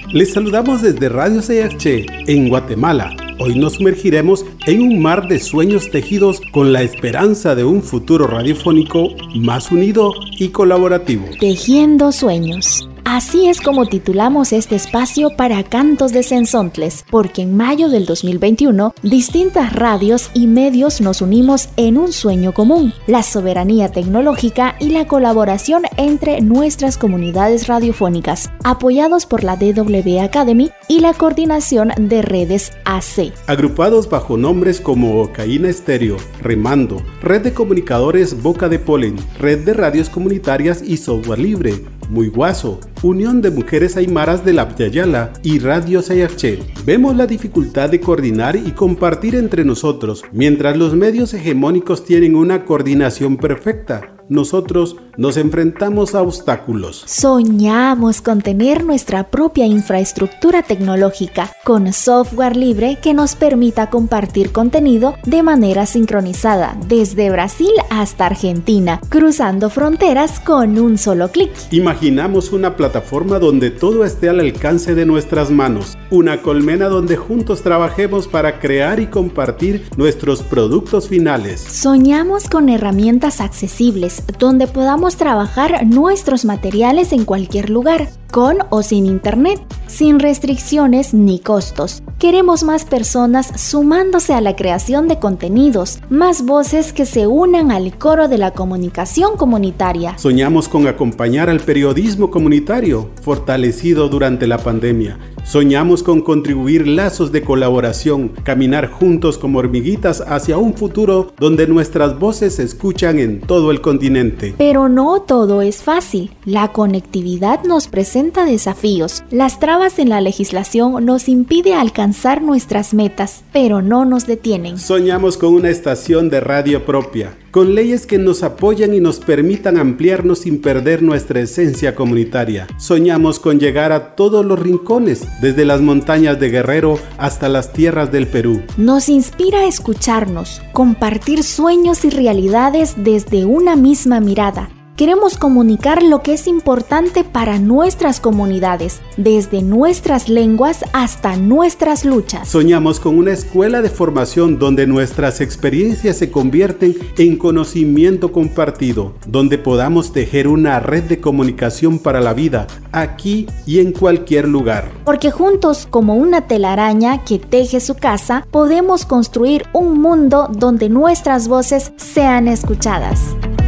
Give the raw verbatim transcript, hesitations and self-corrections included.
Les saludamos desde Radio C H en Guatemala. Hoy nos sumergiremos en un mar de sueños tejidos con la esperanza de un futuro radiofónico más unido y colaborativo. Tejiendo sueños. Así es como titulamos este espacio para Cantos de Cenzontles, porque en mayo del dos mil veintiuno, distintas radios y medios nos unimos en un sueño común, la soberanía tecnológica y la colaboración entre nuestras comunidades radiofónicas, apoyados por la D W Academy y la coordinación de redes A C. Agrupados bajo nombres como Ocaína Estéreo, Remando, Red de Comunicadores Boca de Polen, Red de Radios Comunitarias y Software Libre, Muy Guaso, Unión de Mujeres Aymaras de la Yala y Radio C H. Vemos la dificultad de coordinar y compartir entre nosotros, mientras los medios hegemónicos tienen una coordinación perfecta. Nosotros nos enfrentamos a obstáculos. Soñamos con tener nuestra propia infraestructura tecnológica, con software libre que nos permita compartir contenido de manera sincronizada, desde Brasil hasta Argentina, cruzando fronteras con un solo clic. Imaginamos una plataforma donde todo esté al alcance de nuestras manos, una colmena donde juntos trabajemos para crear y compartir nuestros productos finales. Soñamos con herramientas accesibles, donde podamos trabajar nuestros materiales en cualquier lugar, con o sin internet, sin restricciones ni costos. Queremos más personas sumándose a la creación de contenidos, más voces que se unan al coro de la comunicación comunitaria. Soñamos con acompañar al periodismo comunitario, fortalecido durante la pandemia. Soñamos con contribuir lazos de colaboración, caminar juntos como hormiguitas hacia un futuro donde nuestras voces se escuchan en todo el continente. Pero no todo es fácil. La conectividad nos presenta desafíos. Las trabas en la legislación nos impide alcanzar nuestras metas, pero no nos detienen. Soñamos con una estación de radio propia, con leyes que nos apoyan y nos permitan ampliarnos sin perder nuestra esencia comunitaria. Soñamos con llegar a todos los rincones, desde las montañas de Guerrero hasta las tierras del Perú. Nos inspira a escucharnos, compartir sueños y realidades desde una misma mirada. Queremos comunicar lo que es importante para nuestras comunidades, desde nuestras lenguas hasta nuestras luchas. Soñamos con una escuela de formación donde nuestras experiencias se convierten en conocimiento compartido, donde podamos tejer una red de comunicación para la vida, aquí y en cualquier lugar. Porque juntos, como una telaraña que teje su casa, podemos construir un mundo donde nuestras voces sean escuchadas.